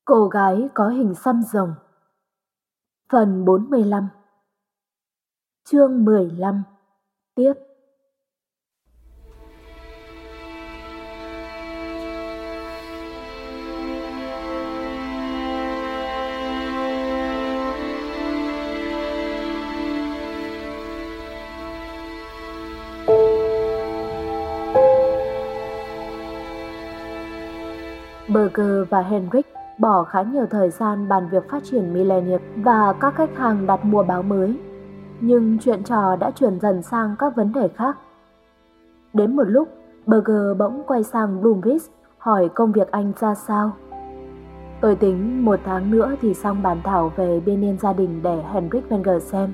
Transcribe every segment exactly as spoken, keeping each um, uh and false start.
Cô gái có hình xăm rồng. Phần bốn mươi lăm. Chương mười lăm. Tiếp. Berger và Henrik bỏ khá nhiều thời gian bàn việc phát triển Millennium và các khách hàng đặt mua báo mới. Nhưng chuyện trò đã chuyển dần sang các vấn đề khác. Đến một lúc, Berger bỗng quay sang Bloomfield hỏi công việc anh ra sao. Tôi tính một tháng nữa thì xong bản thảo về biên niên gia đình để Henrik Wenger xem.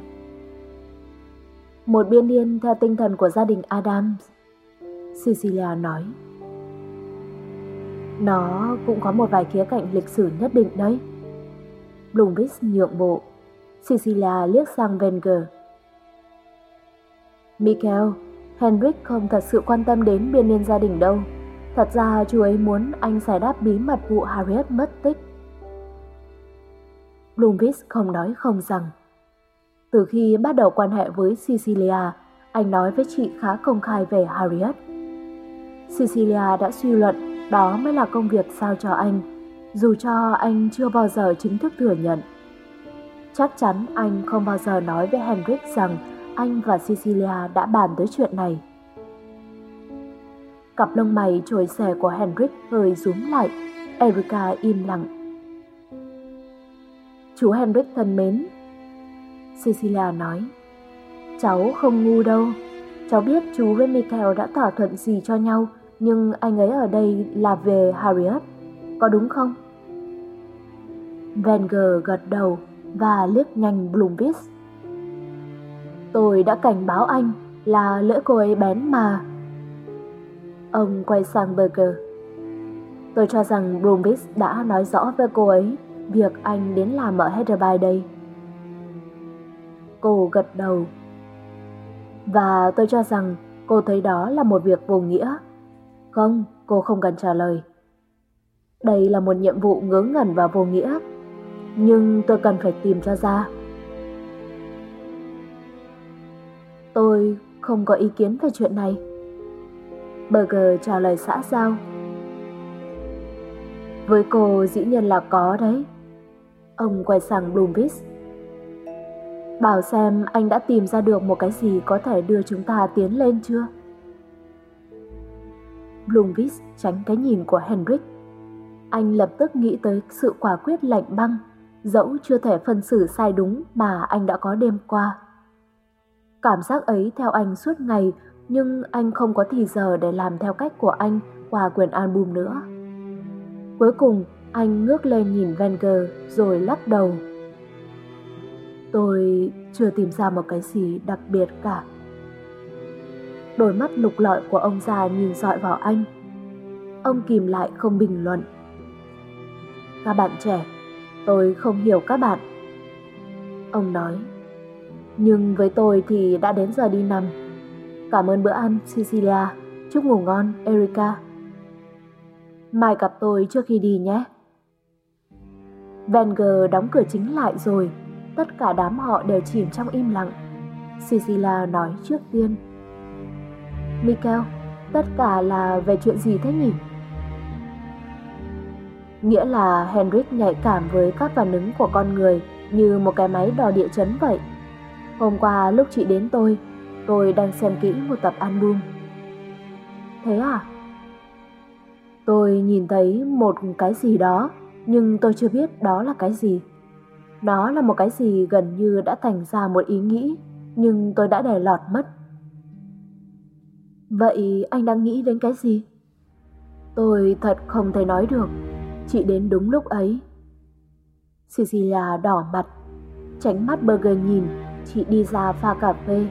Một biên niên theo tinh thần của gia đình Adams, Cecilia nói. Nó cũng có một vài khía cạnh lịch sử nhất định đấy. Bloomfield nhượng bộ. Cecilia liếc sang Wenger. Michael, Henrik không thật sự quan tâm đến biên niên gia đình đâu. Thật ra chú ấy muốn anh giải đáp bí mật vụ Harriet mất tích. Bloomfield không nói không rằng. Từ khi bắt đầu quan hệ với Cecilia, anh nói với chị khá công khai về Harriet. Cecilia đã suy luận đó mới là công việc giao cho anh, dù cho anh chưa bao giờ chính thức thừa nhận. Chắc chắn anh không bao giờ nói với Henrik rằng anh và Cecilia đã bàn tới chuyện này. Cặp lông mày trồi xẻ của Henrik hơi rúm lại. Erika im lặng. Chú Henrik thân mến, Cecilia nói, cháu không ngu đâu. Cháu biết chú với Michael đã thỏa thuận gì cho nhau, nhưng anh ấy ở đây là về Harriet, có đúng không? Wenger gật đầu và liếc nhanh Bloomfield. Tôi đã cảnh báo anh là lưỡi cô ấy bén mà. Ông quay sang Berger. Tôi cho rằng Bloomfield đã nói rõ với cô ấy việc anh đến làm ở Heatherby đây. Cô gật đầu. Và tôi cho rằng cô thấy đó là một việc vô nghĩa. Không, cô không cần trả lời. Đây là một nhiệm vụ ngớ ngẩn và vô nghĩa, nhưng tôi cần phải tìm cho ra. Tôi không có ý kiến về chuyện này. Berger trả lời xã giao. Với cô dĩ nhiên là có đấy. Ông quay sang Bloomfield. Bảo xem anh đã tìm ra được một cái gì có thể đưa chúng ta tiến lên chưa? Bloomfield tránh cái nhìn của Henrik. Anh lập tức nghĩ tới sự quả quyết lạnh băng, dẫu chưa thể phân xử sai đúng mà anh đã có đêm qua. Cảm giác ấy theo anh suốt ngày, nhưng anh không có thì giờ để làm theo cách của anh qua quyển album nữa. Cuối cùng, anh ngước lên nhìn Wenger rồi lắc đầu. Tôi chưa tìm ra một cái gì đặc biệt cả. Đôi mắt lục lọi của ông già nhìn dọi vào anh. Ông kìm lại không bình luận. Các bạn trẻ, tôi không hiểu các bạn. Ông nói. Nhưng với tôi thì đã đến giờ đi nằm. Cảm ơn bữa ăn, Cecilia. Chúc ngủ ngon, Erika. Mai gặp tôi trước khi đi nhé. Wenger đóng cửa chính lại rồi. Tất cả đám họ đều chìm trong im lặng. Cecilia nói trước tiên. Michael, tất cả là về chuyện gì thế nhỉ? Nghĩa là Henrik nhạy cảm với các phản ứng của con người như một cái máy đo địa chấn vậy. Hôm qua lúc chị đến tôi, tôi đang xem kỹ một tập album. Thế à? Tôi nhìn thấy một cái gì đó, nhưng tôi chưa biết đó là cái gì. Nó là một cái gì gần như đã thành ra một ý nghĩ, nhưng tôi đã để lọt mất. Vậy anh đang nghĩ đến cái gì? Tôi thật không thể nói được. Chị đến đúng lúc ấy. Cecilia đỏ mặt, tránh mắt Berger nhìn. Chị đi ra pha cà phê.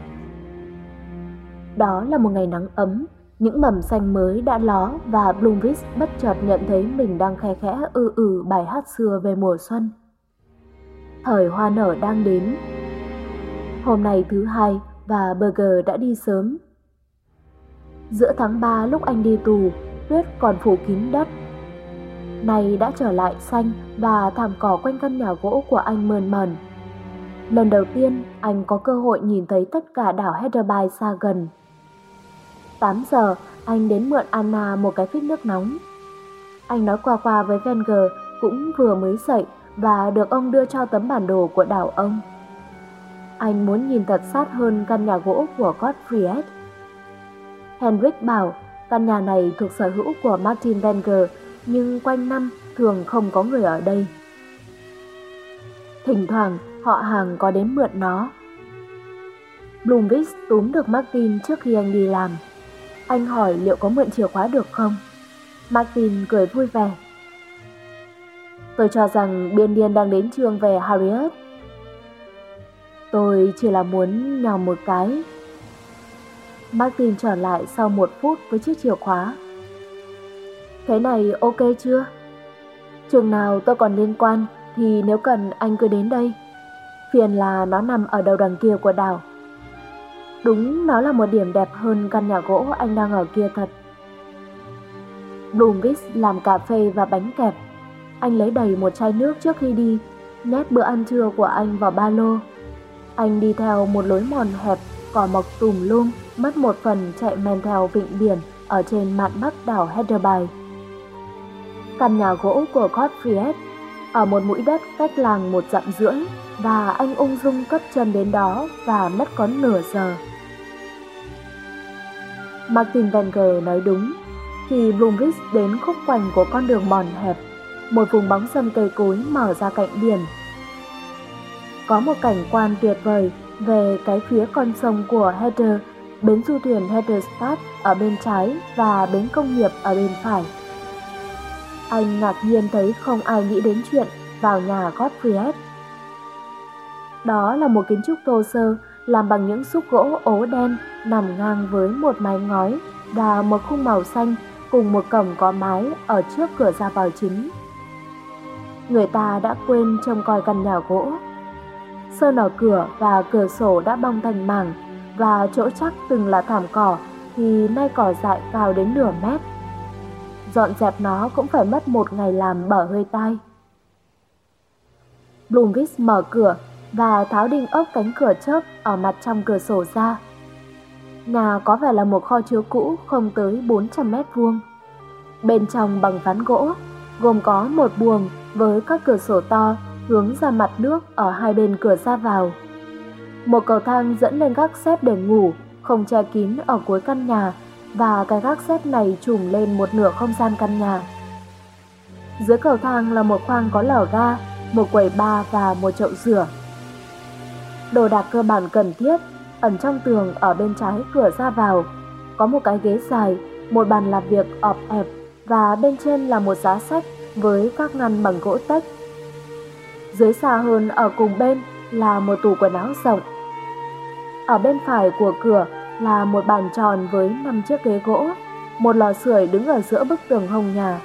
Đó là một ngày nắng ấm. Những mầm xanh mới đã ló và Bloomfield bất chợt nhận thấy mình đang khe khẽ ư ử bài hát xưa về mùa xuân. Thời hoa nở đang đến. Hôm nay thứ hai và Berger đã đi sớm. Giữa tháng ba lúc anh đi tù, tuyết còn phủ kín đất. này đã trở lại xanh và thảm cỏ quanh căn nhà gỗ của anh mơn mởn. Lần đầu tiên anh có cơ hội nhìn thấy tất cả đảo Heatherby xa gần. tám giờ, anh đến mượn Anna một cái phích nước nóng. Anh nói qua qua với Wenger cũng vừa mới dậy và được ông đưa cho tấm bản đồ của đảo ông. Anh muốn nhìn thật sát hơn căn nhà gỗ của Gottfried. Henrik bảo căn nhà này thuộc sở hữu của Martin Wenger, nhưng quanh năm thường không có người ở đây. Thỉnh thoảng họ hàng có đến mượn nó. Blomqvist túm được Martin trước khi anh đi làm. Anh hỏi liệu có mượn chìa khóa được không? Martin cười vui vẻ. Tôi cho rằng biên điên đang đến trường về Harriet. Tôi chỉ là muốn nhòm một cái. Martin trở lại sau một phút với chiếc chìa khóa. Thế này ok chưa? Chừng nào tôi còn liên quan thì nếu cần anh cứ đến đây. Phiền là nó nằm ở đầu đằng kia của đảo. Đúng, nó là một điểm đẹp hơn căn nhà gỗ anh đang ở kia thật. Blomqvist làm cà phê và bánh kẹp. Anh lấy đầy một chai nước trước khi đi, nhét bữa ăn trưa của anh vào ba lô. Anh đi theo một lối mòn hẹp, cỏ mọc tùm lum, mất một phần chạy men theo vịnh biển ở trên mạn bắc đảo Heatherby. Căn nhà gỗ của Gottfried ở một mũi đất cách làng một dặm rưỡi, và anh ung dung cất chân đến đó và mất có nửa giờ. Martin Wenger nói đúng. Khi Blomqvist đến khúc quanh của con đường mòn hẹp, một vùng bóng râm cây cối mở ra cạnh biển. Có một cảnh quan tuyệt vời về cái phía con sông của Heather, bến du thuyền Heatherstad ở bên trái và bến công nghiệp ở bên phải. Anh ngạc nhiên thấy không ai nghĩ đến chuyện vào nhà Gottfried. Đó là một kiến trúc thô sơ làm bằng những xúc gỗ ố đen nằm ngang với một mái ngói và một khung màu xanh cùng một cổng có mái ở trước cửa ra vào chính. Người ta đã quên trông coi căn nhà gỗ. Sơn ở cửa và cửa sổ đã bong thành mảng, và chỗ chắc từng là thảm cỏ thì nay cỏ dại cao đến nửa mét. Dọn dẹp nó cũng phải mất một ngày làm bở hơi tai. Blomqvist mở cửa và tháo đinh ốc cánh cửa chớp ở mặt trong cửa sổ ra. Nhà có vẻ là một kho chứa cũ không tới bốn trăm mét vuông. Bên trong bằng ván gỗ, gồm có một buồng với các cửa sổ to hướng ra mặt nước ở hai bên cửa ra vào. Một cầu thang dẫn lên gác xếp để ngủ, không che kín ở cuối căn nhà, và cái gác xếp này trùm lên một nửa không gian căn nhà. Dưới cầu thang là một khoang có lò ga, một quầy bar và một chậu rửa. Đồ đạc cơ bản cần thiết ẩn trong tường ở bên trái cửa ra vào. Có một cái ghế dài, một bàn làm việc ọp ẹp, và bên trên là một giá sách với các ngăn bằng gỗ tếch. Dưới xa hơn ở cùng bên là một tủ quần áo rộng. Ở bên phải của cửa là một bàn tròn với năm chiếc ghế gỗ, một lò sưởi đứng ở giữa bức tường hông nhà.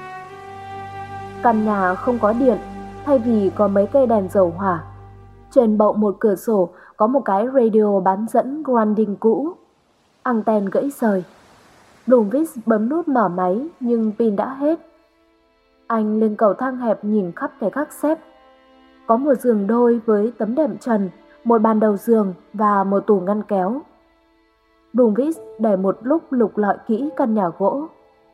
Căn nhà không có điện, thay vì có mấy cây đèn dầu hỏa. Trên bậu một cửa sổ có một cái radio bán dẫn Grundig cũ. Anten gãy rời. Blomqvist bấm nút mở máy nhưng pin đã hết. Anh lên cầu thang hẹp nhìn khắp cái gác xếp. Có một giường đôi với tấm đệm trần, một bàn đầu giường và một tủ ngăn kéo. Blomqvist để một lúc lục lọi kỹ căn nhà gỗ.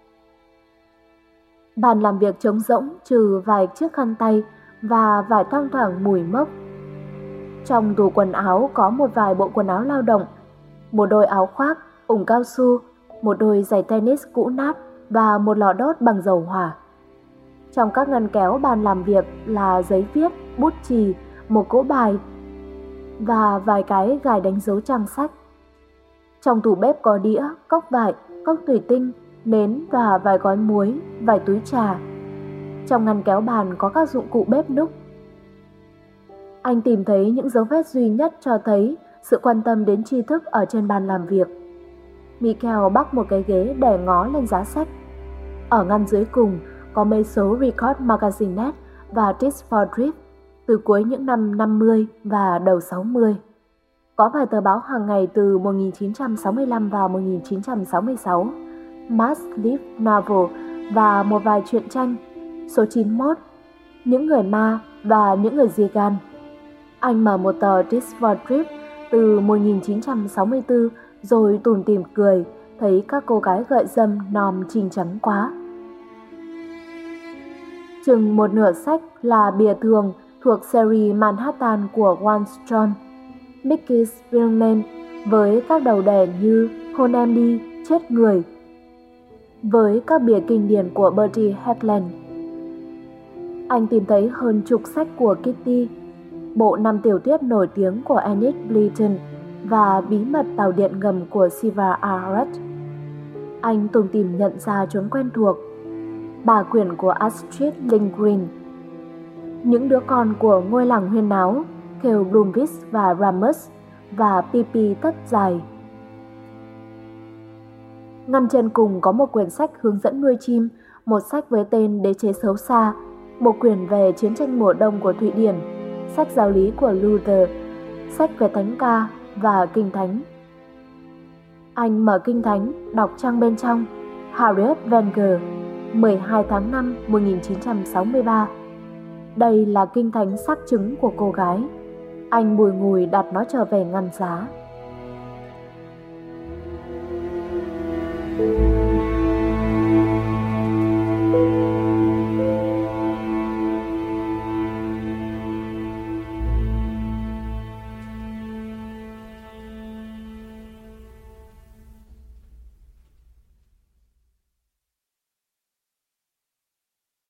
Bàn làm việc trống rỗng trừ vài chiếc khăn tay và vài thoang thoảng mùi mốc. Trong tủ quần áo có một vài bộ quần áo lao động, một đôi áo khoác, ủng cao su, một đôi giày tennis cũ nát và một lò đốt bằng dầu hỏa. Trong các ngăn kéo bàn làm việc là giấy viết, bút chì, một cỗ bài và vài cái gài đánh dấu trang sách. Trong tủ bếp có đĩa, cốc vải, cốc thủy tinh, nến và vài gói muối, vài túi trà. Trong ngăn kéo bàn có các dụng cụ bếp núc. Anh tìm thấy những dấu vết duy nhất cho thấy sự quan tâm đến tri thức ở trên bàn làm việc. Michael bắc một cái ghế để ngó lên giá sách. Ở ngăn dưới cùng có mấy số Record Magazinet và Tips for Drift từ cuối những năm năm mươi và đầu sáu mươi. Có vài tờ báo hàng ngày từ một nghìn chín trăm sáu mươi lăm và một nghìn chín trăm sáu mươi sáu, Mass Live Novel và một vài truyện tranh. Số chín mươi mốt, những người ma và những người Zigan. Anh mở một tờ This for Trip từ một nghìn chín trăm sáu mươi tư rồi tủm tỉm cười, thấy các cô gái gợi dâm nòm trinh trắng quá. Chừng một nửa sách là bìa thường thuộc series Manhattan của Wallstrom, Mickey Spillman với các đầu đề như Hôn em đi, chết người, với các bìa kinh điển của Bertie Headland. Anh tìm thấy hơn chục sách của Kitty, bộ năm tiểu thuyết nổi tiếng của Enid Blyton và Bí mật tàu điện ngầm của Siva Arad. Anh tủm tỉm nhận ra chốn quen thuộc, bà quyển của Astrid Lindgren, những đứa con của ngôi làng huyên náo, Kale Bloomwich và Ramus và Pippi tất dài. Ngăn chân cùng có một quyển sách hướng dẫn nuôi chim, một sách với tên Đế chế xấu xa, một quyển về chiến tranh mùa đông của Thụy Điển, sách giáo lý của Luther, sách về thánh ca và kinh thánh. Anh mở kinh thánh, đọc trang bên trong, Harriet Wenger, mười hai tháng năm một nghìn chín trăm sáu mươi ba. Đây là kinh thánh xác chứng của cô gái. Anh bùi ngùi đặt nó trở về ngăn giá.